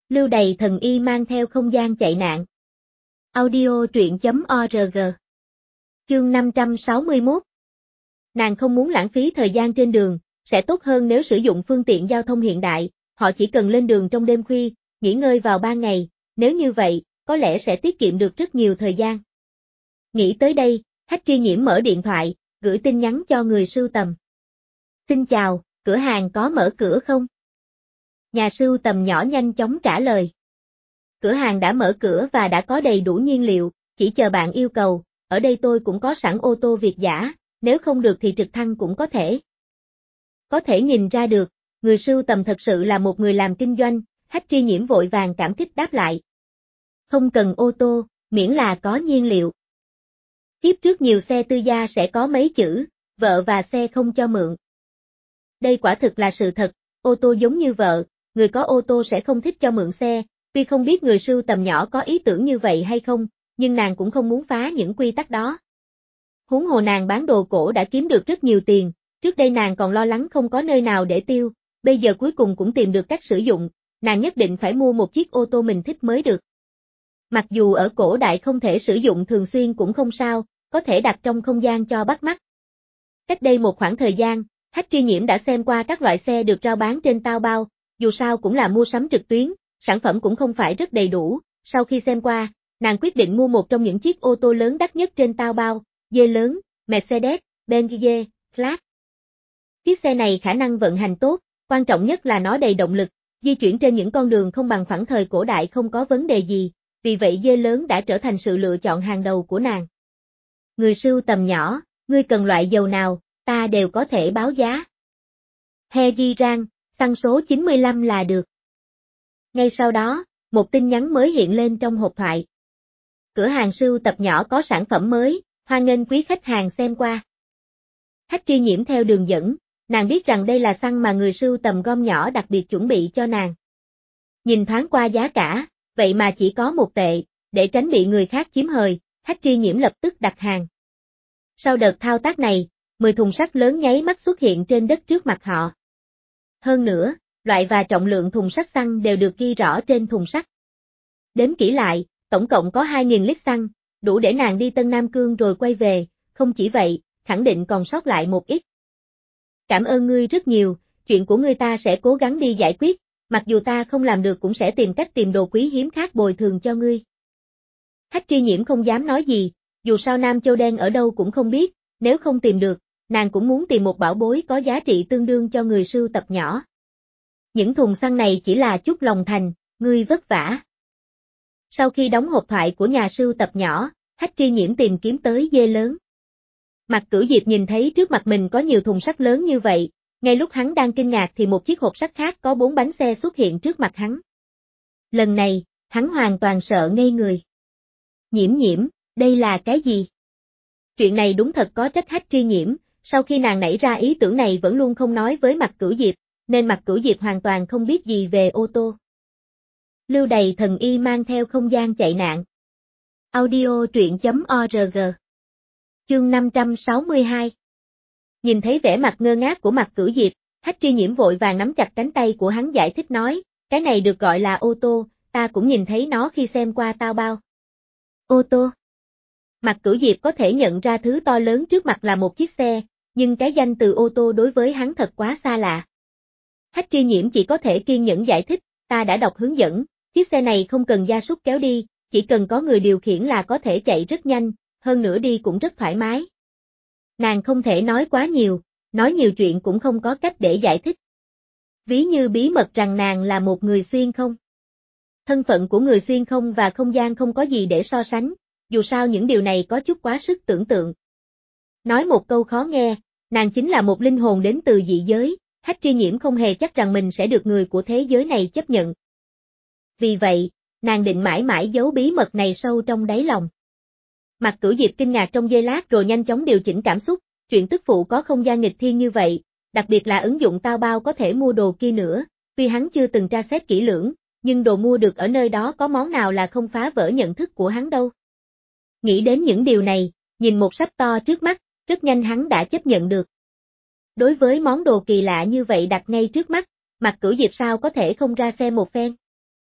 Lưu Đày thần y mang theo không gian chạy nạn. Audio truyện.org. Chương 561. Nàng không muốn lãng phí thời gian trên đường, sẽ tốt hơn nếu sử dụng phương tiện giao thông hiện đại, họ chỉ cần lên đường trong đêm khuya, nghỉ ngơi vào ban ngày, nếu như vậy, có lẽ sẽ tiết kiệm được rất nhiều thời gian. Nghĩ tới đây, Hách Tri Nhiễm mở điện thoại, gửi tin nhắn cho người sưu tầm. Xin chào, cửa hàng có mở cửa không? Nhà sưu tầm nhỏ nhanh chóng trả lời. Cửa hàng đã mở cửa và đã có đầy đủ nhiên liệu, chỉ chờ bạn yêu cầu, ở đây tôi cũng có sẵn ô tô Việt dã, nếu không được thì trực thăng cũng có thể. Có thể nhìn ra được, người sưu tầm thật sự là một người làm kinh doanh, Hách Tri Nhiễm vội vàng cảm kích đáp lại. Không cần ô tô, miễn là có nhiên liệu. Kiếp trước nhiều xe tư gia sẽ có mấy chữ, vợ và xe không cho mượn. Đây quả thực là sự thật, ô tô giống như vợ, người có ô tô sẽ không thích cho mượn xe, tuy không biết người sưu tầm nhỏ có ý tưởng như vậy hay không, nhưng nàng cũng không muốn phá những quy tắc đó. Huống hồ nàng bán đồ cổ đã kiếm được rất nhiều tiền, trước đây nàng còn lo lắng không có nơi nào để tiêu, bây giờ cuối cùng cũng tìm được cách sử dụng, nàng nhất định phải mua một chiếc ô tô mình thích mới được. Mặc dù ở cổ đại không thể sử dụng thường xuyên cũng không sao, có thể đặt trong không gian cho bắt mắt. Cách đây một khoảng thời gian, Hách Tri Nhiễm đã xem qua các loại xe được rao bán trên Taobao, dù sao cũng là mua sắm trực tuyến, sản phẩm cũng không phải rất đầy đủ, sau khi xem qua, nàng quyết định mua một trong những chiếc ô tô lớn đắt nhất trên Taobao, G lớn, Mercedes-Benz G-Class. Chiếc xe này khả năng vận hành tốt, quan trọng nhất là nó đầy động lực, di chuyển trên những con đường không bằng phẳng thời cổ đại không có vấn đề gì, vì vậy G lớn đã trở thành sự lựa chọn hàng đầu của nàng. Người sưu tầm nhỏ, ngươi cần loại dầu nào, ta đều có thể báo giá. He ghi rang, xăng số 95 là được. Ngay sau đó, một tin nhắn mới hiện lên trong hộp thoại. Cửa hàng sưu tập nhỏ có sản phẩm mới, hoan nghênh quý khách hàng xem qua. Hách Tri Nhiễm theo đường dẫn, nàng biết rằng đây là xăng mà người sưu tầm gom nhỏ đặc biệt chuẩn bị cho nàng. Nhìn thoáng qua giá cả, vậy mà chỉ có 1 tệ, để tránh bị người khác chiếm hời, Hách Tri Nhiễm lập tức đặt hàng. Sau đợt thao tác này, 10 thùng sắt lớn nháy mắt xuất hiện trên đất trước mặt họ. Hơn nữa, loại và trọng lượng thùng sắt xăng đều được ghi rõ trên thùng sắt. Đếm kỹ lại, tổng cộng có 2.000 lít xăng, đủ để nàng đi Tân Nam Cương rồi quay về, không chỉ vậy, khẳng định còn sót lại một ít. Cảm ơn ngươi rất nhiều, chuyện của ngươi ta sẽ cố gắng đi giải quyết, mặc dù ta không làm được cũng sẽ tìm cách tìm đồ quý hiếm khác bồi thường cho ngươi. Hách Tri Nhiễm không dám nói gì, dù sao Nam Châu Đen ở đâu cũng không biết, nếu không tìm được, nàng cũng muốn tìm một bảo bối có giá trị tương đương cho người sưu tập nhỏ. Những thùng xăng này chỉ là chút lòng thành, ngươi vất vả. Sau khi đóng hộp thoại của nhà sưu tập nhỏ, Hách Tri Nhiễm tìm kiếm tới G lớn. Mạc Cửu Diệp nhìn thấy trước mặt mình có nhiều thùng sắt lớn như vậy, ngay lúc hắn đang kinh ngạc thì một chiếc hộp sắt khác có 4 bánh xe xuất hiện trước mặt hắn. Lần này, hắn hoàn toàn sợ ngây người. Nhiễm, đây là cái gì? Chuyện này đúng thật có trách Hách Tri Nhiễm, sau khi nàng nảy ra ý tưởng này vẫn luôn không nói với Mạc Cửu Diệp, nên Mạc Cửu Diệp hoàn toàn không biết gì về ô tô. Lưu Đày thần y mang theo không gian chạy nạn. Audio truyện.org. Chương 562. Nhìn thấy vẻ mặt ngơ ngác của Mạc Cửu Diệp, Hách Tri Nhiễm vội vàng nắm chặt cánh tay của hắn giải thích nói, cái này được gọi là ô tô, ta cũng nhìn thấy nó khi xem qua Taobao. Ô tô. Mạc Cửu Diệp có thể nhận ra thứ to lớn trước mặt là một chiếc xe, nhưng cái danh từ ô tô đối với hắn thật quá xa lạ. Hách Tri Nhiễm chỉ có thể kiên nhẫn giải thích, ta đã đọc hướng dẫn, chiếc xe này không cần gia súc kéo đi, chỉ cần có người điều khiển là có thể chạy rất nhanh, hơn nữa đi cũng rất thoải mái. Nàng không thể nói quá nhiều, nói nhiều chuyện cũng không có cách để giải thích. Ví như bí mật rằng nàng là một người xuyên không. Thân phận của người xuyên không và không gian không có gì để so sánh, dù sao những điều này có chút quá sức tưởng tượng. Nói một câu khó nghe, nàng chính là một linh hồn đến từ dị giới, Hách Tri Nhiễm không hề chắc rằng mình sẽ được người của thế giới này chấp nhận. Vì vậy, nàng định mãi mãi giấu bí mật này sâu trong đáy lòng. Mạc Cửu Diệp kinh ngạc trong giây lát rồi nhanh chóng điều chỉnh cảm xúc, chuyện tức phụ có không gian nghịch thiên như vậy, đặc biệt là ứng dụng Taobao có thể mua đồ kia nữa, tuy hắn chưa từng tra xét kỹ lưỡng, nhưng đồ mua được ở nơi đó có món nào là không phá vỡ nhận thức của hắn đâu. Nghĩ đến những điều này, nhìn một sách to trước mắt, rất nhanh hắn đã chấp nhận được. Đối với món đồ kỳ lạ như vậy đặt ngay trước mắt, Mạc Cửu Diệp sao có thể không ra xem một phen.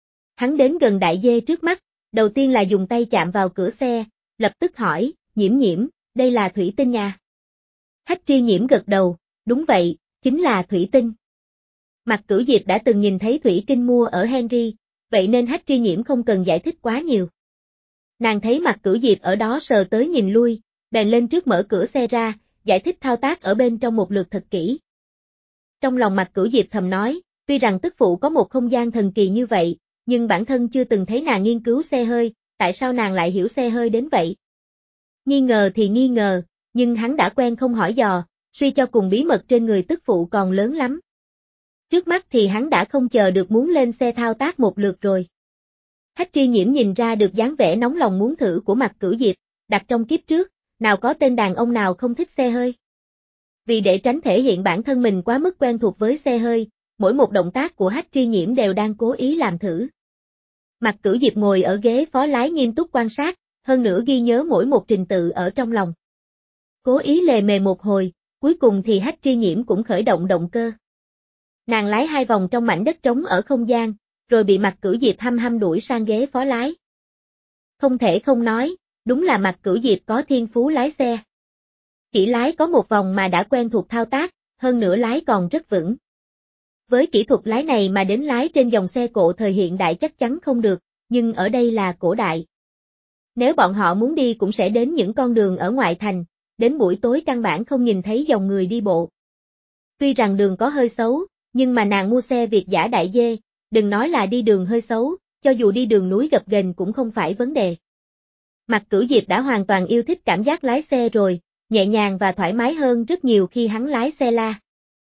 Hắn đến gần đại dê trước mắt, đầu tiên là dùng tay chạm vào cửa xe, lập tức hỏi, Nhiễm Nhiễm, đây là thủy tinh à? Hách Tri Nhiễm gật đầu, đúng vậy, chính là thủy tinh. Mạc Cửu Diệp đã từng nhìn thấy thủy tinh mua ở Henry, vậy nên Hách Tri Nhiễm không cần giải thích quá nhiều. Nàng thấy Mạc Cửu Diệp ở đó sờ tới nhìn lui, bèn lên trước mở cửa xe ra, giải thích thao tác ở bên trong một lượt thật kỹ. Trong lòng Mạc Cửu Diệp thầm nói, tuy rằng tức phụ có một không gian thần kỳ như vậy, nhưng bản thân chưa từng thấy nàng nghiên cứu xe hơi, tại sao nàng lại hiểu xe hơi đến vậy? Nghi ngờ thì nghi ngờ, nhưng hắn đã quen không hỏi dò, suy cho cùng bí mật trên người tức phụ còn lớn lắm. Trước mắt thì hắn đã không chờ được muốn lên xe thao tác một lượt rồi. Hách Tri Nhiễm nhìn ra được dáng vẻ nóng lòng muốn thử của Mạc Cửu Diệp, đặt trong kiếp trước, nào có tên đàn ông nào không thích xe hơi. Vì để tránh thể hiện bản thân mình quá mức quen thuộc với xe hơi, mỗi một động tác của Hách Tri Nhiễm đều đang cố ý làm thử. Mạc Cửu Diệp ngồi ở ghế phó lái nghiêm túc quan sát, hơn nữa ghi nhớ mỗi một trình tự ở trong lòng. Cố ý lề mề một hồi, cuối cùng thì Hách Tri Nhiễm cũng khởi động động cơ. Nàng lái 2 vòng trong mảnh đất trống ở không gian, rồi bị Mạc Cửu Diệp hăm hăm đuổi sang ghế phó lái. Không thể không nói, đúng là Mạc Cửu Diệp có thiên phú lái xe. Chỉ lái có 1 vòng mà đã quen thuộc thao tác, hơn nữa lái còn rất vững. Với kỹ thuật lái này mà đến lái trên dòng xe cộ thời hiện đại chắc chắn không được, nhưng ở đây là cổ đại. Nếu bọn họ muốn đi cũng sẽ đến những con đường ở ngoại thành, đến buổi tối căn bản không nhìn thấy dòng người đi bộ. Tuy rằng đường có hơi xấu, nhưng mà nàng mua xe Việt giã đại dê, đừng nói là đi đường hơi xấu, cho dù đi đường núi gập ghềnh cũng không phải vấn đề. Mạc Cửu Diệp đã hoàn toàn yêu thích cảm giác lái xe rồi, nhẹ nhàng và thoải mái hơn rất nhiều khi hắn lái xe la.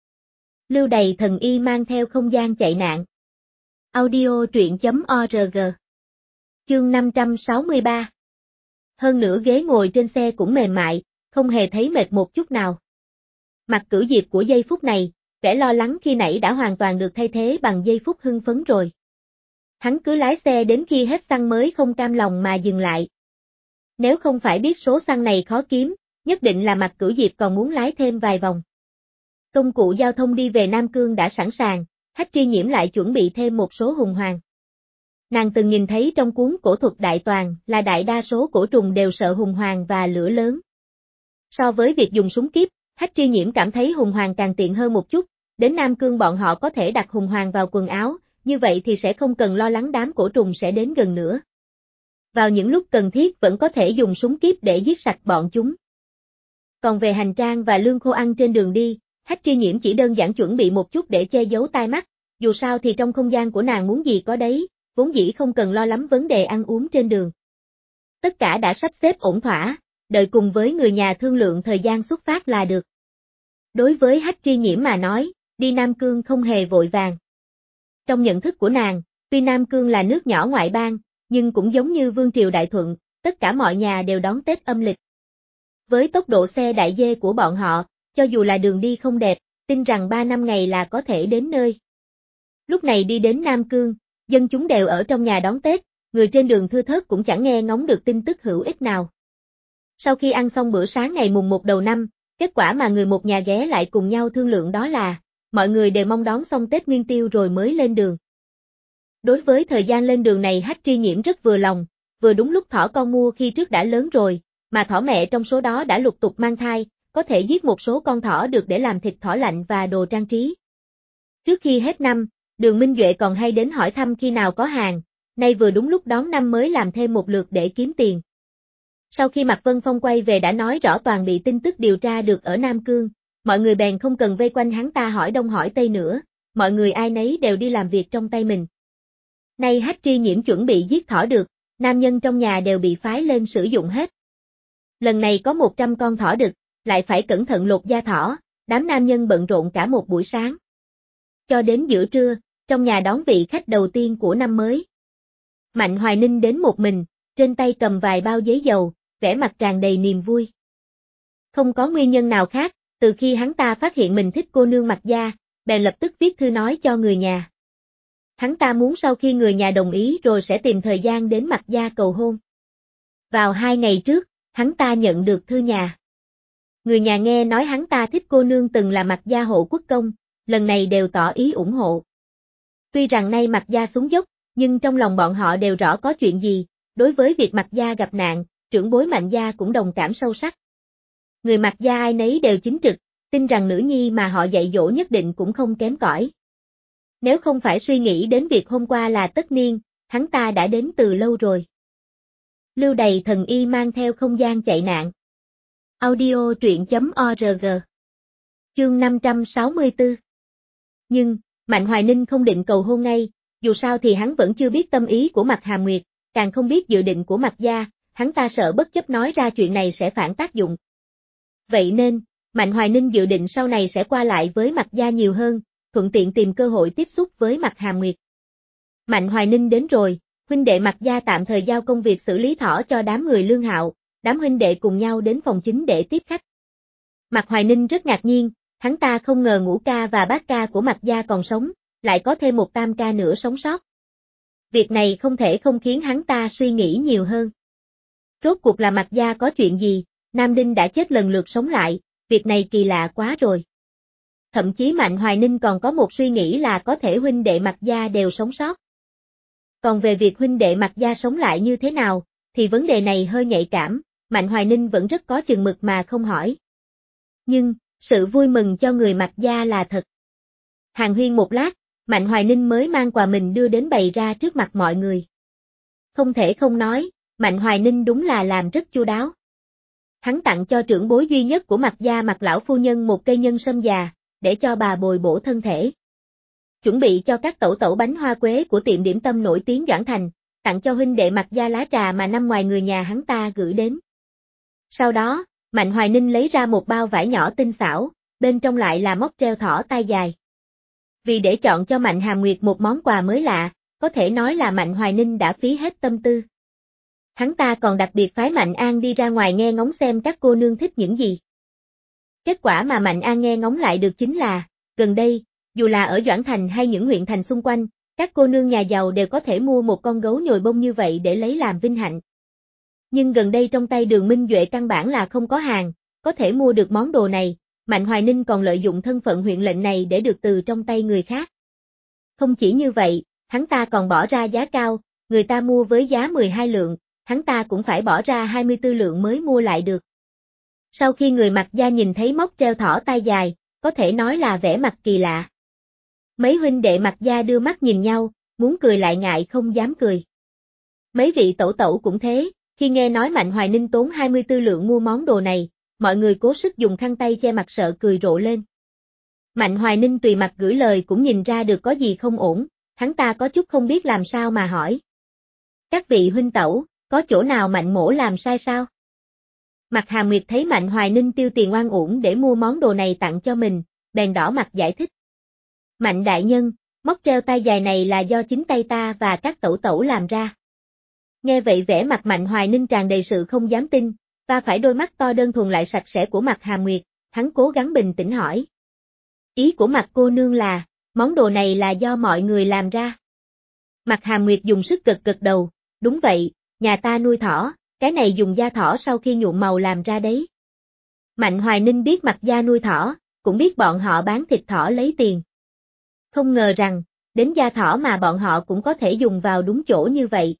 Lưu Đày thần y mang theo không gian chạy nạn. Audio truyện.org. Chương 563. Hơn nữa ghế ngồi trên xe cũng mềm mại, không hề thấy mệt một chút nào. Mạc Cửu Diệp của giây phút này, vẻ lo lắng khi nãy đã hoàn toàn được thay thế bằng giây phút hưng phấn rồi. Hắn cứ lái xe đến khi hết xăng mới không cam lòng mà dừng lại. Nếu không phải biết số xăng này khó kiếm, nhất định là Mạc Cửu Diệp còn muốn lái thêm vài vòng. Công cụ giao thông đi về Nam Cương đã sẵn sàng, Hách Tri Nhiễm lại chuẩn bị thêm một số hùng hoàng. Nàng từng nhìn thấy trong cuốn cổ thuật đại toàn là đại đa số cổ trùng đều sợ hùng hoàng và lửa lớn. So với việc dùng súng kíp, Hách Tri Nhiễm cảm thấy hùng hoàng càng tiện hơn một chút, đến Nam Cương bọn họ có thể đặt hùng hoàng vào quần áo, như vậy thì sẽ không cần lo lắng đám cổ trùng sẽ đến gần nữa. Vào những lúc cần thiết vẫn có thể dùng súng kíp để giết sạch bọn chúng. Còn về hành trang và lương khô ăn trên đường đi, Hách Tri Nhiễm chỉ đơn giản chuẩn bị một chút để che giấu tai mắt, dù sao thì trong không gian của nàng muốn gì có đấy, vốn dĩ không cần lo lắm vấn đề ăn uống trên đường. Tất cả đã sắp xếp ổn thỏa, đợi cùng với người nhà thương lượng thời gian xuất phát là được. Đối với Hách Tri Nhiễm mà nói, đi Nam Cương không hề vội vàng. Trong nhận thức của nàng, tuy Nam Cương là nước nhỏ ngoại bang, nhưng cũng giống như Vương triều Đại Thuận, tất cả mọi nhà đều đón Tết âm lịch. Với tốc độ xe đại dê của bọn họ, cho dù là đường đi không đẹp, tin rằng 3-5 ngày là có thể đến nơi. Lúc này đi đến Nam Cương, dân chúng đều ở trong nhà đón Tết, người trên đường thưa thớt cũng chẳng nghe ngóng được tin tức hữu ích nào. Sau khi ăn xong bữa sáng ngày mùng 1 đầu năm, kết quả mà người một nhà ghé lại cùng nhau thương lượng đó là, mọi người đều mong đón xong Tết Nguyên Tiêu rồi mới lên đường. Đối với thời gian lên đường này Hách Tri Nhiễm rất vừa lòng, vừa đúng lúc thỏ con mua khi trước đã lớn rồi, mà thỏ mẹ trong số đó đã lục tục mang thai, có thể giết một số con thỏ được để làm thịt thỏ lạnh và đồ trang trí. Trước khi hết năm, Đường Minh Duệ còn hay đến hỏi thăm khi nào có hàng, nay vừa đúng lúc đón năm mới làm thêm một lượt để kiếm tiền. Sau khi Mạc Vân Phong quay về đã nói rõ toàn bị tin tức điều tra được ở Nam Cương, mọi người bèn không cần vây quanh hắn ta hỏi đông hỏi tây nữa, mọi người ai nấy đều đi làm việc trong tay mình. Nay Hách Tri Nhiễm chuẩn bị giết thỏ được, nam nhân trong nhà đều bị phái lên sử dụng hết. Lần này có 100 con thỏ đực, lại phải cẩn thận lột da thỏ, đám nam nhân bận rộn cả một buổi sáng. Cho đến giữa trưa, trong nhà đón vị khách đầu tiên của năm mới. Mạnh Hoài Ninh đến một mình, trên tay cầm vài bao giấy dầu, vẻ mặt tràn đầy niềm vui. Không có nguyên nhân nào khác, từ khi hắn ta phát hiện mình thích cô nương Mạc Gia, bèn lập tức viết thư nói cho người nhà. Hắn ta muốn sau khi người nhà đồng ý rồi sẽ tìm thời gian đến Mạc Gia cầu hôn. Vào 2 ngày trước, hắn ta nhận được thư nhà. Người nhà nghe nói hắn ta thích cô nương từng là Mạc Gia hộ quốc công, lần này đều tỏ ý ủng hộ. Tuy rằng nay Mạc Gia xuống dốc, Nhưng trong lòng bọn họ đều rõ có chuyện gì, đối với việc Mạc gia gặp nạn, trưởng bối Mạnh gia cũng đồng cảm sâu sắc. Người Mạc gia ai nấy đều chính trực, tin rằng nữ nhi mà họ dạy dỗ nhất định cũng không kém cỏi. Nếu không phải suy nghĩ đến việc hôm qua là tất niên, hắn ta đã đến từ lâu rồi. Lưu Đày thần y mang theo không gian chạy nạn. Audio truyện.org. Chương 564. Nhưng, Mạnh Hoài Ninh không định cầu hôn ngay, dù sao thì hắn vẫn chưa biết tâm ý của Mạc Hàm Nguyệt, càng không biết dự định của Mạc gia, hắn ta sợ bất chấp nói ra chuyện này sẽ phản tác dụng. Vậy nên, Mạnh Hoài Ninh dự định sau này sẽ qua lại với Mạc gia nhiều hơn, thuận tiện tìm cơ hội tiếp xúc với Mạc Hàm Nguyệt. Mạnh Hoài Ninh đến rồi, huynh đệ Mạc gia tạm thời giao công việc xử lý thỏ cho đám người Lương Hạo, đám huynh đệ cùng nhau đến phòng chính để tiếp khách. Mạc Hoài Ninh rất ngạc nhiên, hắn ta không ngờ ngũ ca và bát ca của Mạc gia còn sống, lại có thêm một tam ca nữa sống sót. Việc này không thể không khiến hắn ta suy nghĩ nhiều hơn. Rốt cuộc là Mạc gia có chuyện gì, Nam Đinh đã chết lần lượt sống lại, việc này kỳ lạ quá rồi. Thậm chí Mạnh Hoài Ninh còn có một suy nghĩ là có thể huynh đệ Mạc gia đều sống sót. Còn về việc huynh đệ Mạc gia sống lại như thế nào, thì vấn đề này hơi nhạy cảm, Mạnh Hoài Ninh vẫn rất có chừng mực mà không hỏi. Nhưng, sự vui mừng cho người Mạc gia là thật. Hàn huyên một lát, Mạnh Hoài Ninh mới mang quà mình đưa đến bày ra trước mặt mọi người. Không thể không nói, Mạnh Hoài Ninh đúng là làm rất chu đáo. Hắn tặng cho trưởng bối duy nhất của Mạc gia Mạc lão phu nhân một cây nhân sâm già, để cho bà bồi bổ thân thể. Chuẩn bị cho các tẩu tẩu bánh hoa quế của tiệm điểm tâm nổi tiếng Doãn Thành, tặng cho huynh đệ Mạc gia lá trà mà năm ngoài người nhà hắn ta gửi đến. Sau đó, Mạnh Hoài Ninh lấy ra một bao vải nhỏ tinh xảo, bên trong lại là móc treo thỏ tai dài. Vì để chọn cho Mạnh Hàm Nguyệt một món quà mới lạ, có thể nói là Mạnh Hoài Ninh đã phí hết tâm tư. Hắn ta còn đặc biệt phái Mạnh An đi ra ngoài nghe ngóng xem các cô nương thích những gì. Kết quả mà Mạnh An nghe ngóng lại được chính là, gần đây, dù là ở Doãn Thành hay những huyện thành xung quanh, các cô nương nhà giàu đều có thể mua một con gấu nhồi bông như vậy để lấy làm vinh hạnh. Nhưng gần đây trong tay Đường Minh Duệ căn bản là không có hàng, có thể mua được món đồ này, Mạnh Hoài Ninh còn lợi dụng thân phận huyện lệnh này để được từ trong tay người khác. Không chỉ như vậy, hắn ta còn bỏ ra giá cao, người ta mua với giá 12 lượng, hắn ta cũng phải bỏ ra 24 lượng mới mua lại được. Sau khi người Mạc gia nhìn thấy móc treo thỏ tai dài, có thể nói là vẻ mặt kỳ lạ. Mấy huynh đệ Mạc gia đưa mắt nhìn nhau, muốn cười lại ngại không dám cười. Mấy vị tẩu tẩu cũng thế, khi nghe nói Mạnh Hoài Ninh tốn 24 lượng mua món đồ này, mọi người cố sức dùng khăn tay che mặt sợ cười rộ lên. Mạnh Hoài Ninh tùy mặt gửi lời cũng nhìn ra được có gì không ổn, hắn ta có chút không biết làm sao mà hỏi. Các vị huynh tẩu, có chỗ nào Mạnh mỗ làm sai sao? Mạc Hàm Nguyệt thấy Mạnh Hoài Ninh tiêu tiền oan uổng để mua món đồ này tặng cho mình, bèn đỏ mặt giải thích. Mạnh đại nhân, móc treo tai dài này là do chính tay ta và các tẩu tẩu làm ra. Nghe vậy vẻ mặt Mạnh Hoài Ninh tràn đầy sự không dám tin, và phải đôi mắt to đơn thuần lại sạch sẽ của Mạc Hàm Nguyệt, hắn cố gắng bình tĩnh hỏi. Ý của Mạc cô nương là, món đồ này là do mọi người làm ra. Mạc Hàm Nguyệt dùng sức gật gật đầu, đúng vậy, nhà ta nuôi thỏ, cái này dùng da thỏ sau khi nhuộm màu làm ra đấy. Mạnh Hoài Ninh biết Mạc gia nuôi thỏ, cũng biết bọn họ bán thịt thỏ lấy tiền. Không ngờ rằng, đến da thỏ mà bọn họ cũng có thể dùng vào đúng chỗ như vậy.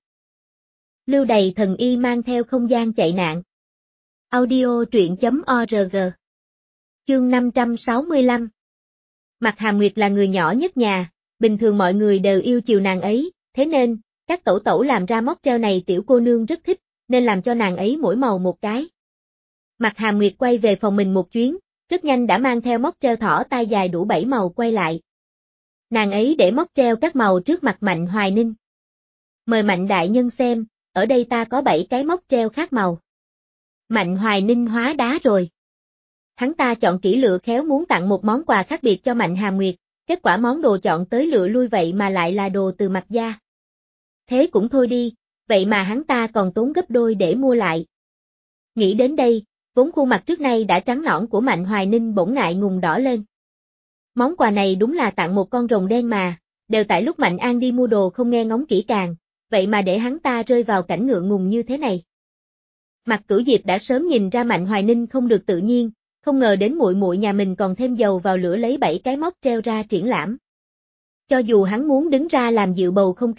Lưu Đày thần y mang theo không gian chạy nạn. Audio truyện.org. Chương 565. Mạc Hàm Nguyệt là người nhỏ nhất nhà, bình thường mọi người đều yêu chiều nàng ấy, thế nên, các tẩu tẩu làm ra móc treo này tiểu cô nương rất thích, nên làm cho nàng ấy mỗi màu một cái. Mạc Hàm Nguyệt quay về phòng mình một chuyến, rất nhanh đã mang theo móc treo thỏ tai dài đủ 7 màu quay lại. Nàng ấy để móc treo các màu trước mặt Mạnh Hoài Ninh. Mời Mạnh đại nhân xem, ở đây ta có 7 cái móc treo khác màu. Mạnh Hoài Ninh hóa đá rồi. Hắn ta chọn kỹ lựa khéo muốn tặng một món quà khác biệt cho Mạnh Hàm Nguyệt, kết quả món đồ chọn tới lựa lui vậy mà lại là đồ từ Mạc gia. Thế cũng thôi đi, vậy mà hắn ta còn tốn gấp đôi để mua lại. Nghĩ đến đây, vốn khuôn mặt trước nay đã trắng nõn của Mạnh Hoài Ninh bỗng ngại ngùng đỏ lên. Món quà này đúng là tặng một con rồng đen mà, đều tại lúc Mạnh An đi mua đồ không nghe ngóng kỹ càng, vậy mà để hắn ta rơi vào cảnh ngượng ngùng như thế này. Mạc Cửu Diệp đã sớm nhìn ra Mạnh Hoài Ninh không được tự nhiên, không ngờ đến muội muội nhà mình còn thêm dầu vào lửa lấy 7 cái móc treo ra triển lãm. Cho dù hắn muốn đứng ra làm dịu bầu không khí,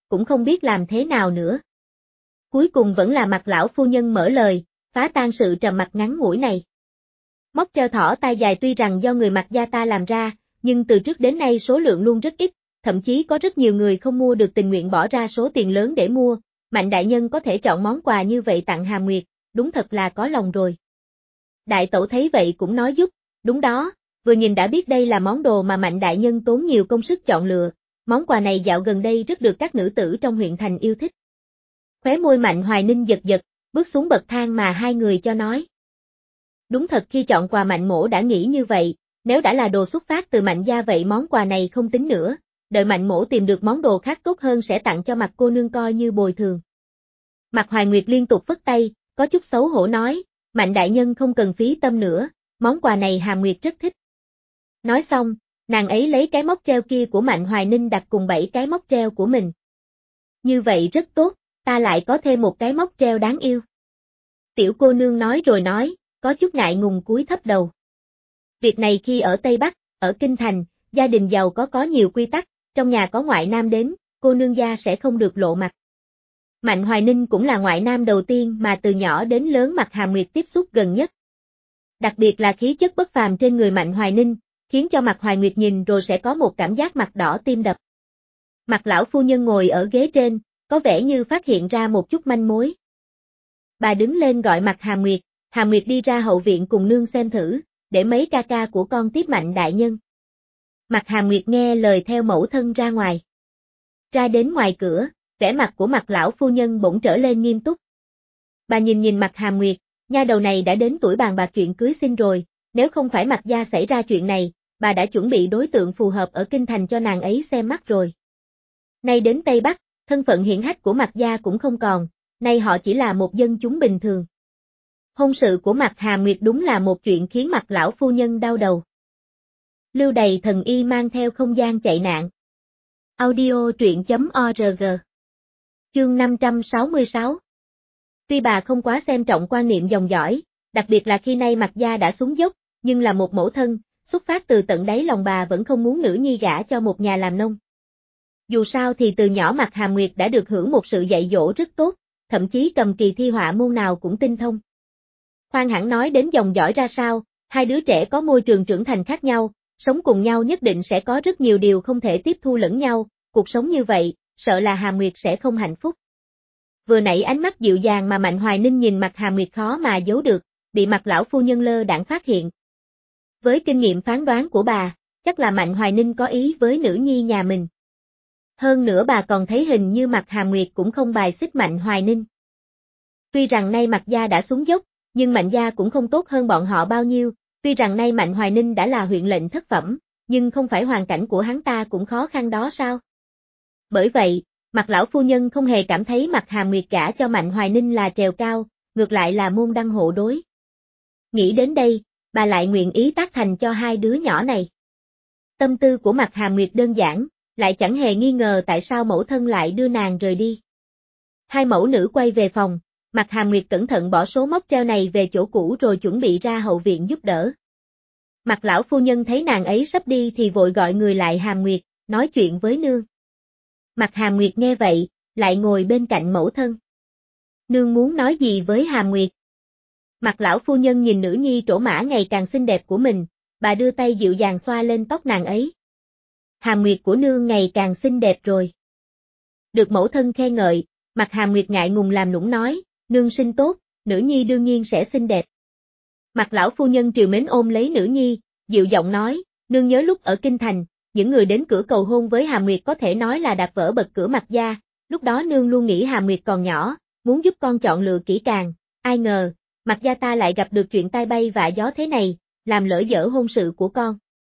cũng không biết làm thế nào nữa. Cuối cùng vẫn là Mạc lão phu nhân mở lời, phá tan sự trầm mặc ngắn ngủi này. Móc treo thỏ tai dài tuy rằng do người Mạc gia ta làm ra, nhưng từ trước đến nay số lượng luôn rất ít, thậm chí có rất nhiều người không mua được tình nguyện bỏ ra số tiền lớn để mua, Mạnh đại nhân có thể chọn món quà như vậy tặng Hàm Nguyệt, đúng thật là có lòng rồi. Đại tẩu thấy vậy cũng nói giúp, đúng đó, vừa nhìn đã biết đây là món đồ mà Mạnh đại nhân tốn nhiều công sức chọn lựa, món quà này dạo gần đây rất được các nữ tử trong huyện thành yêu thích. Khóe môi Mạnh Hoài Ninh giật giật, bước xuống bậc thang mà hai người cho nói. Đúng thật khi chọn quà Mạnh mỗ đã nghĩ như vậy, nếu đã là đồ xuất phát từ Mạnh gia vậy món quà này không tính nữa, đợi Mạnh mỗ tìm được món đồ khác tốt hơn sẽ tặng cho Mạc cô nương coi như bồi thường. Mạc Hoài Nguyệt liên tục phất tay, có chút xấu hổ nói, Mạnh đại nhân không cần phí tâm nữa, món quà này Hàm Nguyệt rất thích. Nói xong, nàng ấy lấy cái móc treo kia của Mạnh Hoài Ninh đặt cùng 7 cái móc treo của mình. Như vậy rất tốt, ta lại có thêm một cái móc treo đáng yêu. Tiểu cô nương nói rồi nói, có chút ngại ngùng cúi thấp đầu. Việc này khi ở Tây Bắc, ở Kinh Thành, gia đình giàu có nhiều quy tắc, trong nhà có ngoại nam đến, cô nương gia sẽ không được lộ mặt. Mạnh Hoài Ninh cũng là ngoại nam đầu tiên mà từ nhỏ đến lớn Mạc Hàm Nguyệt tiếp xúc gần nhất. Đặc biệt là khí chất bất phàm trên người Mạnh Hoài Ninh, khiến cho Mạc Hoài Nguyệt nhìn rồi sẽ có một cảm giác mặt đỏ tim đập. Mạc lão phu nhân ngồi ở ghế trên, có vẻ như phát hiện ra một chút manh mối. Bà đứng lên gọi Mạc Hàm Nguyệt đi ra hậu viện cùng nương xem thử, để mấy ca ca của con tiếp Mạnh đại nhân. Mạc Hàm Nguyệt nghe lời theo mẫu thân ra ngoài. Ra đến ngoài cửa, vẻ mặt của Mạc lão phu nhân bỗng trở lên nghiêm túc. Bà nhìn Mạc Hàm Nguyệt, nha đầu này đã đến tuổi bàn bạc chuyện cưới xin rồi, nếu không phải Mạc gia xảy ra chuyện này, bà đã chuẩn bị đối tượng phù hợp ở Kinh Thành cho nàng ấy xem mắt rồi. Nay đến Tây Bắc, thân phận hiển hách của Mạc gia cũng không còn, nay họ chỉ là một dân chúng bình thường. Hôn sự của Mạc Hàm Nguyệt đúng là một chuyện khiến Mạc lão phu nhân đau đầu. Lưu Đầy Thần Y mang theo không gian chạy nạn. Audio truyện.org. Chương 566. Tuy bà không quá xem trọng quan niệm dòng dõi, đặc biệt là khi nay Mạc gia đã xuống dốc, nhưng là một mẫu thân, xuất phát từ tận đáy lòng bà vẫn không muốn nữ nhi gả cho một nhà làm nông. Dù sao thì từ nhỏ Mạc Hàm Nguyệt đã được hưởng một sự dạy dỗ rất tốt, thậm chí cầm kỳ thi họa môn nào cũng tinh thông. Khoan hẳn nói đến dòng dõi ra sao, hai đứa trẻ có môi trường trưởng thành khác nhau, sống cùng nhau nhất định sẽ có rất nhiều điều không thể tiếp thu lẫn nhau, cuộc sống như vậy, sợ là Hàm Nguyệt sẽ không hạnh phúc. Vừa nãy ánh mắt dịu dàng mà Mạnh Hoài Ninh nhìn mặt Hàm Nguyệt khó mà giấu được, bị Mạc lão phu nhân lơ đãng phát hiện. Với kinh nghiệm phán đoán của bà, chắc là Mạnh Hoài Ninh có ý với nữ nhi nhà mình. Hơn nữa bà còn thấy hình như Mạc Hàm Nguyệt cũng không bài xích Mạnh Hoài Ninh. Tuy rằng nay Mạc gia đã xuống dốc, nhưng Mạnh gia cũng không tốt hơn bọn họ bao nhiêu, tuy rằng nay Mạnh Hoài Ninh đã là huyện lệnh thất phẩm, nhưng không phải hoàn cảnh của hắn ta cũng khó khăn đó sao? Bởi vậy, Mạc lão phu nhân không hề cảm thấy Mạc Hàm Nguyệt gả cho Mạnh Hoài Ninh là trèo cao, ngược lại là môn đăng hộ đối. Nghĩ đến đây, bà lại nguyện ý tác thành cho hai đứa nhỏ này. Tâm tư của Mạc Hàm Nguyệt đơn giản, lại chẳng hề nghi ngờ tại sao mẫu thân lại đưa nàng rời đi. Hai mẫu nữ quay về phòng, Mạc Hàm Nguyệt cẩn thận bỏ số móc treo này về chỗ cũ rồi chuẩn bị ra hậu viện giúp đỡ. Mạc lão phu nhân thấy nàng ấy sắp đi thì vội gọi người lại Hàm Nguyệt, nói chuyện với nương. Mạc Hàm Nguyệt nghe vậy, lại ngồi bên cạnh mẫu thân. Nương muốn nói gì với Hàm Nguyệt? Mạc lão phu nhân nhìn nữ nhi trổ mã ngày càng xinh đẹp của mình, bà đưa tay dịu dàng xoa lên tóc nàng ấy. Hàm Nguyệt của nương ngày càng xinh đẹp rồi. Được mẫu thân khen ngợi, Mạc Hàm Nguyệt ngại ngùng làm nũng nói, nương sinh tốt, nữ nhi đương nhiên sẽ xinh đẹp. Mạc lão phu nhân trìu mến ôm lấy nữ nhi, dịu giọng nói, nương nhớ lúc ở Kinh Thành, những người đến cửa cầu hôn với Hàm Nguyệt có thể nói là đạp vỡ bậc cửa Mạc gia, lúc đó nương luôn nghĩ Hàm Nguyệt còn nhỏ, muốn giúp con chọn lựa kỹ càng, ai ngờ, Mạc gia ta lại gặp được chuyện tai bay vạ gió thế này, làm lỡ dở hôn sự của con.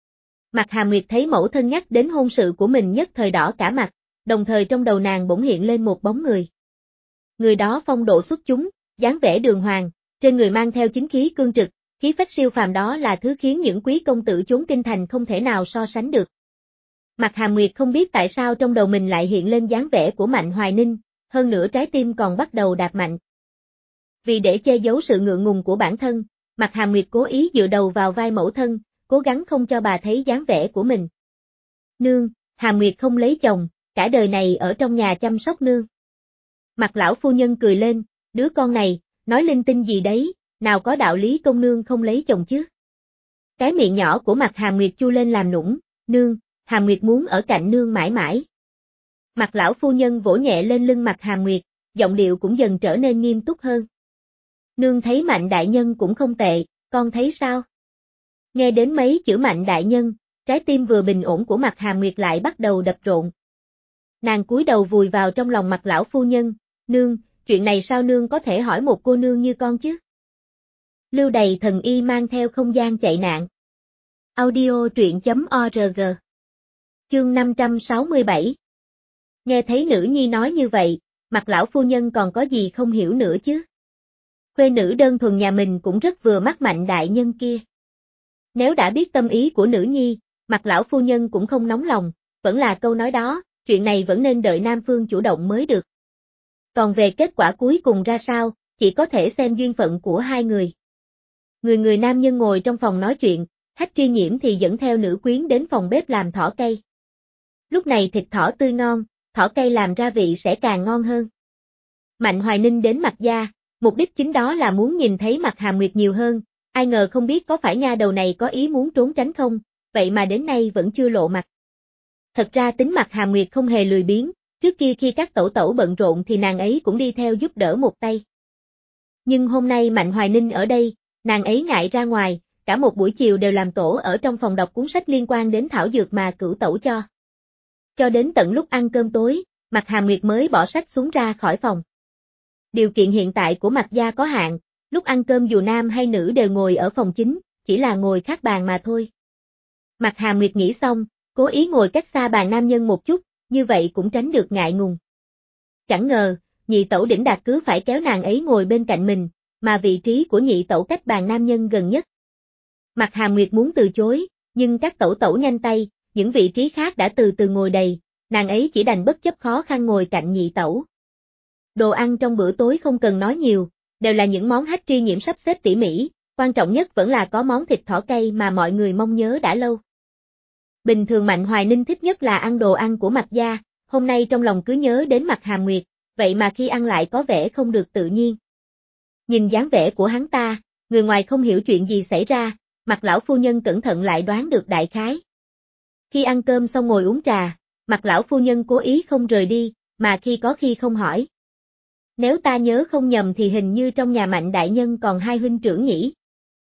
Mạc Hàm Nguyệt thấy mẫu thân nhắc đến hôn sự của mình nhất thời đỏ cả mặt, đồng thời trong đầu nàng bỗng hiện lên một bóng người. Người đó phong độ xuất chúng, dáng vẻ đường hoàng, trên người mang theo chính khí cương trực, khí phách siêu phàm đó là thứ khiến những quý công tử chốn Kinh Thành không thể nào so sánh được. Mạc Hàm Nguyệt không biết tại sao trong đầu mình lại hiện lên dáng vẻ của Mạnh Hoài Ninh, hơn nữa trái tim còn bắt đầu đạp mạnh. Vì để che giấu sự ngượng ngùng của bản thân, Mạc Hàm Nguyệt cố ý dựa đầu vào vai mẫu thân, cố gắng không cho bà thấy dáng vẻ của mình. Nương, Hàm Nguyệt không lấy chồng, cả đời này ở trong nhà chăm sóc nương. Mặt lão phu nhân cười lên, đứa con này, nói linh tinh gì đấy, nào có đạo lý công nương không lấy chồng chứ. Cái miệng nhỏ của mặt Hàm Nguyệt chu lên làm nũng, nương, Hàm Nguyệt muốn ở cạnh nương mãi mãi. Mặt lão phu nhân vỗ nhẹ lên lưng mặt Hàm Nguyệt, giọng điệu cũng dần trở nên nghiêm túc hơn. Nương thấy Mạnh đại nhân cũng không tệ, con thấy sao? Nghe đến mấy chữ Mạnh đại nhân, trái tim vừa bình ổn của mặt Hàm Nguyệt lại bắt đầu đập rộn. Nàng cúi đầu vùi vào trong lòng mặt lão phu nhân, nương, chuyện này sao nương có thể hỏi một cô nương như con chứ? Lưu Đầy Thần Y mang theo không gian chạy nạn. Audio truyện.org. Chương 567. Nghe thấy nữ nhi nói như vậy, mặt lão phu nhân còn có gì không hiểu nữa chứ? Khuê nữ đơn thuần nhà mình cũng rất vừa mắt Mạnh đại nhân kia. Nếu đã biết tâm ý của nữ nhi, mặt lão phu nhân cũng không nóng lòng, vẫn là câu nói đó, chuyện này vẫn nên đợi Nam Phương chủ động mới được. Còn về kết quả cuối cùng ra sao, chỉ có thể xem duyên phận của hai người. Người nam nhân ngồi trong phòng nói chuyện, Hách Tri Nhiễm thì dẫn theo nữ quyến đến phòng bếp làm thỏ cây. Lúc này thịt thỏ tươi ngon, thỏ cây làm ra vị sẽ càng ngon hơn. Mạnh Hoài Ninh đến Mạc gia, mục đích chính đó là muốn nhìn thấy mặt Hàm Nguyệt nhiều hơn, ai ngờ không biết có phải nha đầu này có ý muốn trốn tránh không, vậy mà đến nay vẫn chưa lộ mặt. Thật ra tính mặt Hàm Nguyệt không hề lười biếng, trước kia khi các tẩu tẩu bận rộn thì nàng ấy cũng đi theo giúp đỡ một tay. Nhưng hôm nay Mạnh Hoài Ninh ở đây, nàng ấy ngại ra ngoài, cả một buổi chiều đều làm tổ ở trong phòng đọc cuốn sách liên quan đến thảo dược mà cửu tẩu cho. Cho đến tận lúc ăn cơm tối, mặt Hàm Nguyệt mới bỏ sách xuống ra khỏi phòng. Điều kiện hiện tại của Mạc gia có hạn, lúc ăn cơm dù nam hay nữ đều ngồi ở phòng chính, chỉ là ngồi khác bàn mà thôi. Mặt Hàm Nguyệt nghĩ xong, cố ý ngồi cách xa bàn nam nhân một chút, như vậy cũng tránh được ngại ngùng. Chẳng ngờ, nhị tẩu Đỉnh Đạt cứ phải kéo nàng ấy ngồi bên cạnh mình, mà vị trí của nhị tẩu cách bàn nam nhân gần nhất. Mặt Hàm Nguyệt muốn từ chối, nhưng các tẩu tẩu nhanh tay, những vị trí khác đã từ từ ngồi đầy, nàng ấy chỉ đành bất chấp khó khăn ngồi cạnh nhị tẩu. Đồ ăn trong bữa tối không cần nói nhiều, đều là những món Hách Tri Nhiễm sắp xếp tỉ mỉ, quan trọng nhất vẫn là có món thịt thỏ cây mà mọi người mong nhớ đã lâu. Bình thường Mạnh Hoài Ninh thích nhất là ăn đồ ăn của Mạc gia, hôm nay trong lòng cứ nhớ đến mặt Hàm Nguyệt, vậy mà khi ăn lại có vẻ không được tự nhiên. Nhìn dáng vẻ của hắn ta, người ngoài không hiểu chuyện gì xảy ra, mặt lão phu nhân cẩn thận lại đoán được đại khái. Khi ăn cơm xong ngồi uống trà, mặt lão phu nhân cố ý không rời đi, mà khi không hỏi. Nếu ta nhớ không nhầm thì hình như trong nhà Mạnh đại nhân còn hai huynh trưởng nhỉ.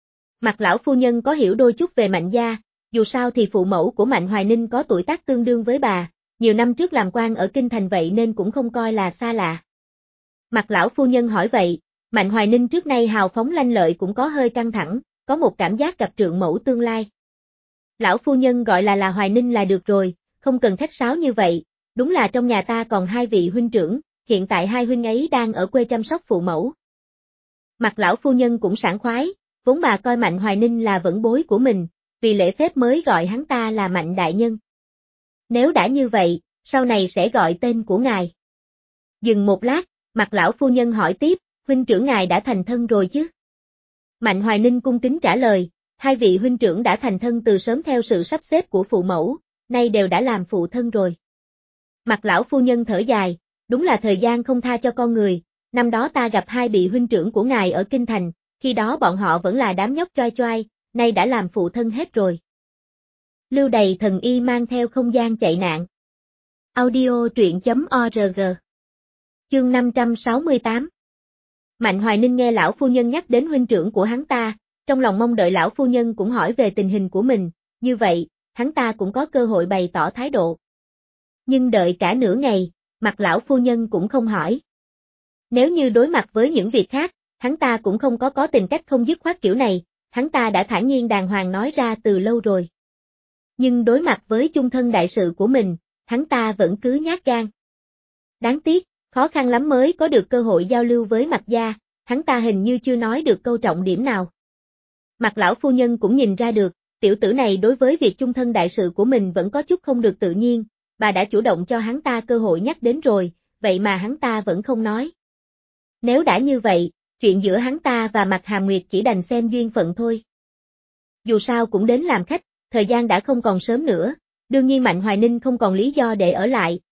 Mặt lão phu nhân có hiểu đôi chút về Mạnh gia, dù sao thì phụ mẫu của Mạnh Hoài Ninh có tuổi tác tương đương với bà, nhiều năm trước làm quan ở kinh thành vậy nên cũng không coi là xa lạ. Mặt lão phu nhân hỏi vậy, Mạnh Hoài Ninh trước nay hào phóng lanh lợi cũng có hơi căng thẳng, có một cảm giác gặp trượng mẫu tương lai. Lão phu nhân gọi là Hoài Ninh là được rồi, không cần khách sáo như vậy, đúng là trong nhà ta còn hai vị huynh trưởng, hiện tại hai huynh ấy đang ở quê chăm sóc phụ mẫu. Mặt lão phu nhân cũng sảng khoái, vốn bà coi Mạnh Hoài Ninh là vẩn bối của mình, vì lễ phép mới gọi hắn ta là Mạnh đại nhân. Nếu đã như vậy, sau này sẽ gọi tên của ngài. Dừng một lát, mặt lão phu nhân hỏi tiếp, huynh trưởng ngài đã thành thân rồi chứ? Mạnh Hoài Ninh cung kính trả lời, hai vị huynh trưởng đã thành thân từ sớm theo sự sắp xếp của phụ mẫu, nay đều đã làm phụ thân rồi. Mặt lão phu nhân thở dài, đúng là thời gian không tha cho con người, năm đó ta gặp hai vị huynh trưởng của ngài ở Kinh Thành, khi đó bọn họ vẫn là đám nhóc choai choai, nay đã làm phụ thân hết rồi. Lưu Đầy Thần Y mang theo không gian chạy nạn. Audio truyện.org. Chương 568. Mạnh Hoài Ninh nghe lão phu nhân nhắc đến huynh trưởng của hắn ta, trong lòng mong đợi lão phu nhân cũng hỏi về tình hình của mình, như vậy, hắn ta cũng có cơ hội bày tỏ thái độ. Nhưng đợi cả nửa ngày, mặt lão phu nhân cũng không hỏi. Nếu như đối mặt với những việc khác, hắn ta cũng không có tình cách không dứt khoát kiểu này, hắn ta đã thản nhiên đàng hoàng nói ra từ lâu rồi. Nhưng đối mặt với chung thân đại sự của mình, hắn ta vẫn cứ nhát gan. Đáng tiếc, khó khăn lắm mới có được cơ hội giao lưu với Mạc gia, hắn ta hình như chưa nói được câu trọng điểm nào. Mặt lão phu nhân cũng nhìn ra được, tiểu tử này đối với việc chung thân đại sự của mình vẫn có chút không được tự nhiên, bà đã chủ động cho hắn ta cơ hội nhắc đến rồi, vậy mà hắn ta vẫn không nói. Nếu đã như vậy, chuyện giữa hắn ta và Mạc Hàm Nguyệt chỉ đành xem duyên phận thôi. Dù sao cũng đến làm khách, thời gian đã không còn sớm nữa, đương nhiên Mạnh Hoài Ninh không còn lý do để ở lại,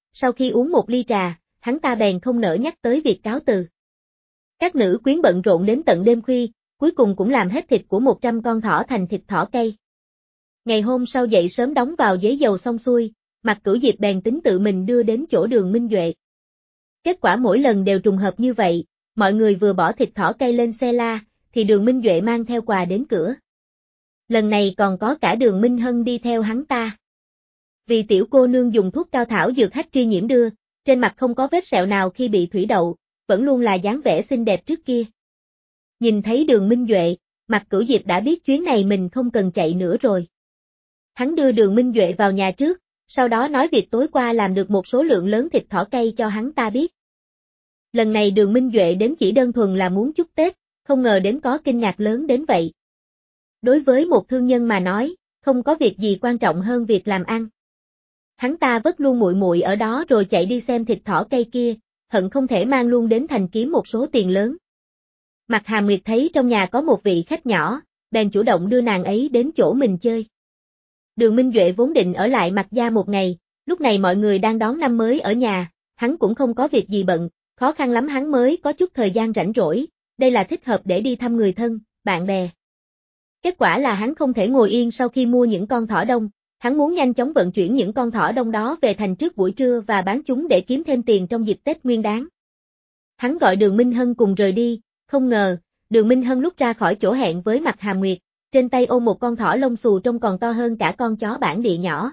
sau khi uống một ly trà, hắn ta bèn không nỡ nhắc tới việc cáo từ. Các nữ quyến bận rộn đến tận đêm khuya, cuối cùng cũng làm hết thịt của 100 con thỏ thành thịt thỏ cây. Ngày hôm sau dậy sớm đóng vào giấy dầu xong xuôi, Mạc Cửu Diệp bèn tính tự mình đưa đến chỗ Đường Minh Duệ. Kết quả mỗi lần đều trùng hợp như vậy, mọi người vừa bỏ thịt thỏ cây lên xe la, thì Đường Minh Duệ mang theo quà đến cửa. Lần này còn có cả Đường Minh Hân đi theo hắn ta. Vì tiểu cô nương dùng thuốc cao thảo dược Hách Tri Nhiễm đưa, trên mặt không có vết sẹo nào khi bị thủy đậu, vẫn luôn là dáng vẻ xinh đẹp trước kia. Nhìn thấy Đường Minh Duệ, Mạc Cửu Diệp đã biết chuyến này mình không cần chạy nữa rồi. Hắn đưa Đường Minh Duệ vào nhà trước, sau đó nói việc tối qua làm được một số lượng lớn thịt thỏ cây cho hắn ta biết. Lần này Đường Minh Duệ đến chỉ đơn thuần là muốn chúc Tết, không ngờ đến có kinh ngạc lớn đến vậy. Đối với một thương nhân mà nói, không có việc gì quan trọng hơn việc làm ăn. Hắn ta vất luôn muội muội ở đó rồi chạy đi xem thịt thỏ cây kia, hận không thể mang luôn đến thành kiếm một số tiền lớn. Mạc Hàm Nguyệt thấy trong nhà có một vị khách nhỏ, bèn chủ động đưa nàng ấy đến chỗ mình chơi. Đường Minh Duệ vốn định ở lại Mạc gia một ngày, lúc này mọi người đang đón năm mới ở nhà, hắn cũng không có việc gì bận, khó khăn lắm hắn mới có chút thời gian rảnh rỗi, đây là thích hợp để đi thăm người thân, bạn bè. Kết quả là hắn không thể ngồi yên sau khi mua những con thỏ đông, hắn muốn nhanh chóng vận chuyển những con thỏ đông đó về thành trước buổi trưa và bán chúng để kiếm thêm tiền trong dịp Tết Nguyên Đán. Hắn gọi Đường Minh Hân cùng rời đi, không ngờ, Đường Minh Hân lúc ra khỏi chỗ hẹn với Mạc Hàm Nguyệt, trên tay ôm một con thỏ lông xù trông còn to hơn cả con chó bản địa nhỏ.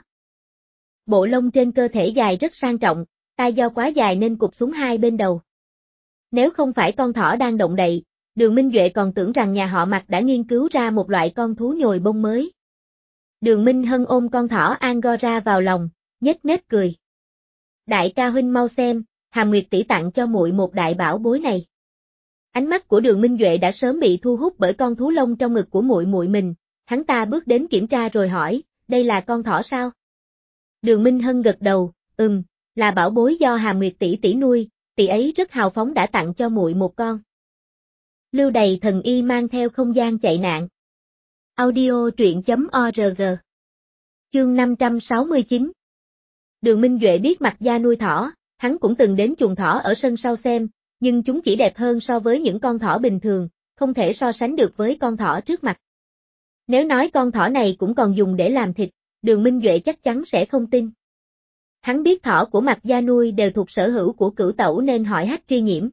Bộ lông trên cơ thể dài rất sang trọng, tai do quá dài nên cụp xuống hai bên đầu. Nếu không phải con thỏ đang động đậy, Đường Minh Duệ còn tưởng rằng nhà họ Mạc đã nghiên cứu ra một loại con thú nhồi bông mới. Đường Minh Hân ôm con thỏ Angora vào lòng, nhếch mép cười. Đại ca huynh mau xem, Hàm Nguyệt tỷ tặng cho muội một đại bảo bối này. Ánh mắt của Đường Minh Duệ đã sớm bị thu hút bởi con thú lông trong ngực của muội muội mình, hắn ta bước đến kiểm tra rồi hỏi, đây là con thỏ sao? Đường Minh Hân gật đầu, là bảo bối do Hàm Nguyệt tỷ tỷ nuôi, tỷ ấy rất hào phóng đã tặng cho muội một con. Lưu Đầy Thần Y mang theo không gian chạy nạn. Audio truyện.org. Chương 569. Đường Minh Duệ biết Mạc gia nuôi thỏ, hắn cũng từng đến chuồng thỏ ở sân sau xem, nhưng chúng chỉ đẹp hơn so với những con thỏ bình thường, không thể so sánh được với con thỏ trước mặt. Nếu nói con thỏ này cũng còn dùng để làm thịt, Đường Minh Duệ chắc chắn sẽ không tin. Hắn biết thỏ của Mạc gia nuôi đều thuộc sở hữu của Cửu Tẩu nên hỏi Hách Tri Nhiễm.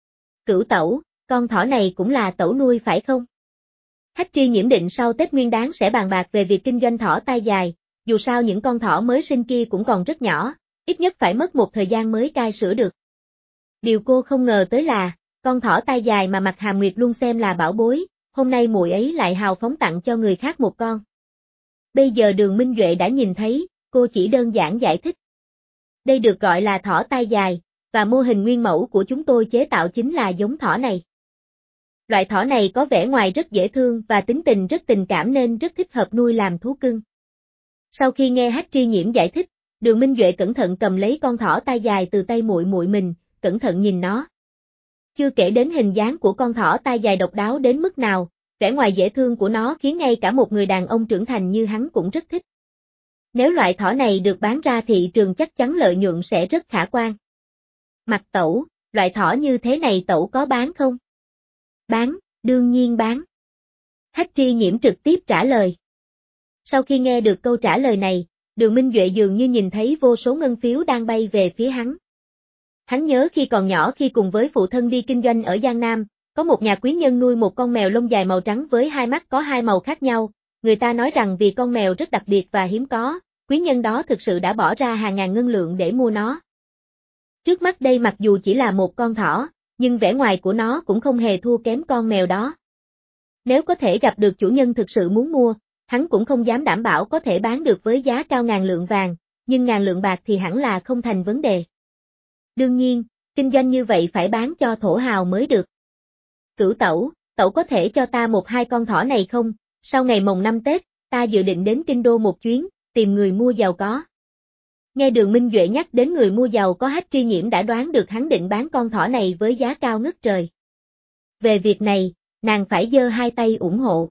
Cửu Tẩu, con thỏ này cũng là tẩu nuôi phải không? Hách Tri Nhiễm định sau Tết Nguyên Đán sẽ bàn bạc về việc kinh doanh thỏ tai dài, dù sao những con thỏ mới sinh kia cũng còn rất nhỏ, ít nhất phải mất một thời gian mới cai sữa được. Điều cô không ngờ tới là, con thỏ tai dài mà Mạc Hàm Nguyệt luôn xem là bảo bối, hôm nay muội ấy lại hào phóng tặng cho người khác một con. Bây giờ Đường Minh Duệ đã nhìn thấy, cô chỉ đơn giản giải thích. Đây được gọi là thỏ tai dài, và mô hình nguyên mẫu của chúng tôi chế tạo chính là giống thỏ này. Loại thỏ này có vẻ ngoài rất dễ thương và tính tình rất tình cảm nên rất thích hợp nuôi làm thú cưng. Sau khi nghe Hách Tri Nhiễm giải thích, Đường Minh Duệ cẩn thận cầm lấy con thỏ tai dài từ tay muội muội mình, cẩn thận nhìn nó. Chưa kể đến hình dáng của con thỏ tai dài độc đáo đến mức nào, vẻ ngoài dễ thương của nó khiến ngay cả một người đàn ông trưởng thành như hắn cũng rất thích. Nếu loại thỏ này được bán ra thị trường chắc chắn lợi nhuận sẽ rất khả quan. Mạc tẩu, loại thỏ như thế này tẩu có bán không? Bán, đương nhiên bán. Hách Tri Nhiễm trực tiếp trả lời. Sau khi nghe được câu trả lời này, Đường Minh Duệ dường như nhìn thấy vô số ngân phiếu đang bay về phía hắn. Hắn nhớ khi còn nhỏ khi cùng với phụ thân đi kinh doanh ở Giang Nam, có một nhà quý nhân nuôi một con mèo lông dài màu trắng với hai mắt có hai màu khác nhau, người ta nói rằng vì con mèo rất đặc biệt và hiếm có, quý nhân đó thực sự đã bỏ ra hàng ngàn ngân lượng để mua nó. Trước mắt đây mặc dù chỉ là một con thỏ, nhưng vẻ ngoài của nó cũng không hề thua kém con mèo đó. Nếu có thể gặp được chủ nhân thực sự muốn mua, hắn cũng không dám đảm bảo có thể bán được với giá cao ngàn lượng vàng, nhưng ngàn lượng bạc thì hẳn là không thành vấn đề. Đương nhiên, kinh doanh như vậy phải bán cho thổ hào mới được. Cửu tẩu, tẩu có thể cho ta một hai con thỏ này không? Sau ngày mồng 5 Tết, ta dự định đến Kinh Đô một chuyến, tìm người mua giàu có. Nghe Đường Minh Duệ nhắc đến người mua giàu có, Hách Tri Nhiễm đã đoán được hắn định bán con thỏ này với giá cao ngất trời. Về việc này, nàng phải giơ hai tay ủng hộ.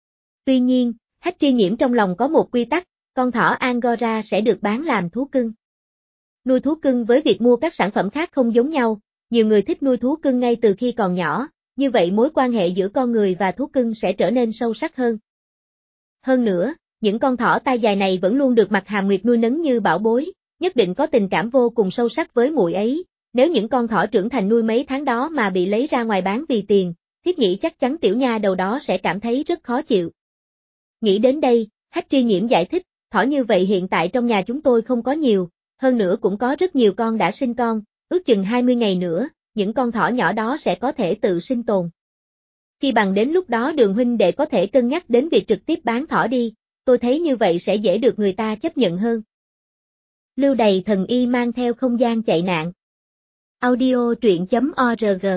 Tuy nhiên, Hách Tri Nhiễm trong lòng có một quy tắc, con thỏ Angora sẽ được bán làm thú cưng. Nuôi thú cưng với việc mua các sản phẩm khác không giống nhau, nhiều người thích nuôi thú cưng ngay từ khi còn nhỏ, như vậy mối quan hệ giữa con người và thú cưng sẽ trở nên sâu sắc hơn. Hơn nữa, những con thỏ tai dài này vẫn luôn được Mạc Hàm Nguyệt nuôi nấng như bảo bối, nhất định có tình cảm vô cùng sâu sắc với muội ấy. Nếu những con thỏ trưởng thành nuôi mấy tháng đó mà bị lấy ra ngoài bán vì tiền, thiết nghĩ chắc chắn tiểu nha đầu đó sẽ cảm thấy rất khó chịu. Nghĩ đến đây, Hách Tri Nhiễm giải thích, thỏ như vậy hiện tại trong nhà chúng tôi không có nhiều, hơn nữa cũng có rất nhiều con đã sinh con, ước chừng 20 ngày nữa, những con thỏ nhỏ đó sẽ có thể tự sinh tồn. Khi bằng đến lúc đó Đường huynh đệ có thể cân nhắc đến việc trực tiếp bán thỏ đi, tôi thấy như vậy sẽ dễ được người ta chấp nhận hơn. Lưu Đày thần y mang theo không gian chạy nạn. Audio truyện.org.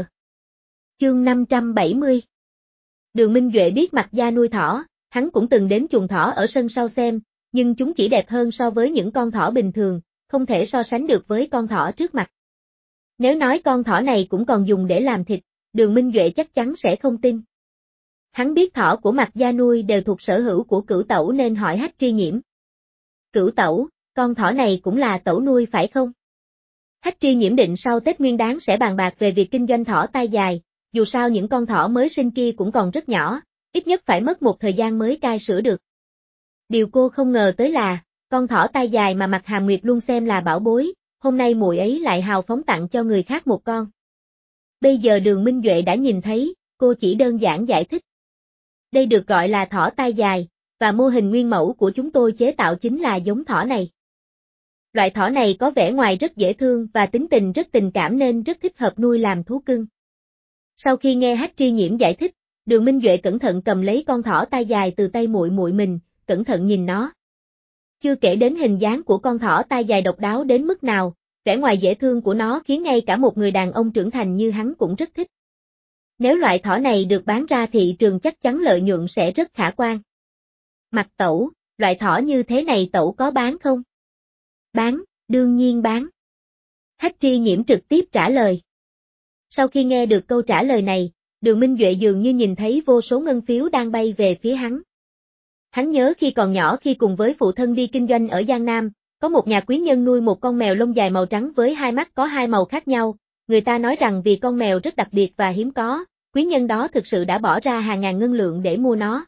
Chương 570. Đường Minh Duệ biết Mạc gia nuôi thỏ, hắn cũng từng đến chuồng thỏ ở sân sau xem, nhưng chúng chỉ đẹp hơn so với những con thỏ bình thường, không thể so sánh được với con thỏ trước mặt. Nếu nói con thỏ này cũng còn dùng để làm thịt, Đường Minh Duệ chắc chắn sẽ không tin. Hắn biết thỏ của Mạc gia nuôi đều thuộc sở hữu của Cửu Tẩu nên hỏi Hách Tri Nhiễm. Cửu Tẩu, con thỏ này cũng là Tẩu nuôi phải không? Hách Tri Nhiễm định sau Tết Nguyên Đán sẽ bàn bạc về việc kinh doanh thỏ tai dài, dù sao những con thỏ mới sinh kia cũng còn rất nhỏ, ít nhất phải mất một thời gian mới cai sữa được. Điều cô không ngờ tới là, con thỏ tai dài mà Mạc Hàm Nguyệt luôn xem là bảo bối, hôm nay muội ấy lại hào phóng tặng cho người khác một con. Bây giờ Đường Minh Duệ đã nhìn thấy, cô chỉ đơn giản giải thích. Đây được gọi là thỏ tai dài, và mô hình nguyên mẫu của chúng tôi chế tạo chính là giống thỏ này. Loại thỏ này có vẻ ngoài rất dễ thương và tính tình rất tình cảm nên rất thích hợp nuôi làm thú cưng. Sau khi nghe Hách Tri Nhiễm giải thích, Đường Minh Duệ cẩn thận cầm lấy con thỏ tai dài từ tay muội muội mình, cẩn thận nhìn nó. Chưa kể đến hình dáng của con thỏ tai dài độc đáo đến mức nào, vẻ ngoài dễ thương của nó khiến ngay cả một người đàn ông trưởng thành như hắn cũng rất thích. Nếu loại thỏ này được bán ra thị trường chắc chắn lợi nhuận sẽ rất khả quan. Mạc Tẩu, loại thỏ như thế này Tẩu có bán không? Bán, đương nhiên bán. Hách Tri Nhiễm trực tiếp trả lời. Sau khi nghe được câu trả lời này, Đường Minh Duệ dường như nhìn thấy vô số ngân phiếu đang bay về phía hắn. Hắn nhớ khi còn nhỏ khi cùng với phụ thân đi kinh doanh ở Giang Nam, có một nhà quý nhân nuôi một con mèo lông dài màu trắng với hai mắt có hai màu khác nhau, người ta nói rằng vì con mèo rất đặc biệt và hiếm có, quý nhân đó thực sự đã bỏ ra hàng ngàn ngân lượng để mua nó.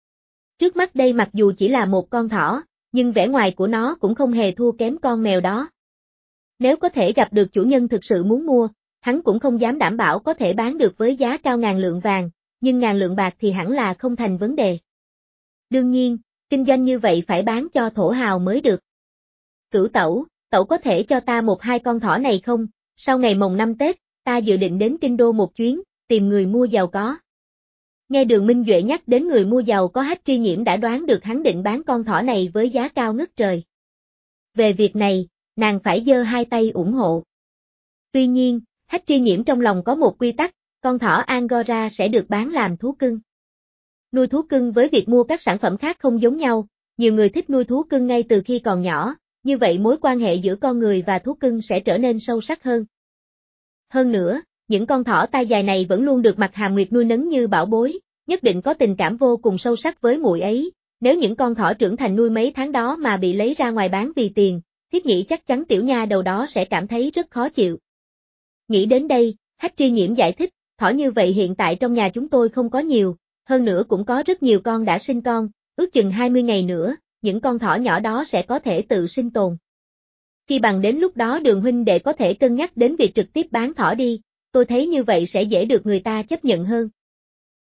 Trước mắt đây mặc dù chỉ là một con thỏ, nhưng vẻ ngoài của nó cũng không hề thua kém con mèo đó. Nếu có thể gặp được chủ nhân thực sự muốn mua, hắn cũng không dám đảm bảo có thể bán được với giá cao ngàn lượng vàng, nhưng ngàn lượng bạc thì hẳn là không thành vấn đề. Đương nhiên, kinh doanh như vậy phải bán cho thổ hào mới được. Cửu Tẩu, Tẩu có thể cho ta một hai con thỏ này không? Sau ngày mồng 5 Tết, ta dự định đến Kinh Đô một chuyến, tìm người mua giàu có. Nghe Đường Minh Duệ nhắc đến người mua giàu có, Hách Tri Nhiễm đã đoán được hắn định bán con thỏ này với giá cao ngất trời. Về việc này, nàng phải giơ hai tay ủng hộ. Tuy nhiên, Hách Tri Nhiễm trong lòng có một quy tắc, con thỏ Angora sẽ được bán làm thú cưng. Nuôi thú cưng với việc mua các sản phẩm khác không giống nhau, nhiều người thích nuôi thú cưng ngay từ khi còn nhỏ, như vậy mối quan hệ giữa con người và thú cưng sẽ trở nên sâu sắc hơn. Hơn nữa, những con thỏ tai dài này vẫn luôn được Mạc Hàm Nguyệt nuôi nấng như bảo bối, nhất định có tình cảm vô cùng sâu sắc với muội ấy, nếu những con thỏ trưởng thành nuôi mấy tháng đó mà bị lấy ra ngoài bán vì tiền, thiết nghĩ chắc chắn tiểu nha đầu đó sẽ cảm thấy rất khó chịu. Nghĩ đến đây, Hách Tri Nhiễm giải thích, thỏ như vậy hiện tại trong nhà chúng tôi không có nhiều, hơn nữa cũng có rất nhiều con đã sinh con, ước chừng 20 ngày nữa, những con thỏ nhỏ đó sẽ có thể tự sinh tồn. Khi bằng đến lúc đó Đường huynh đệ có thể cân nhắc đến việc trực tiếp bán thỏ đi, tôi thấy như vậy sẽ dễ được người ta chấp nhận hơn.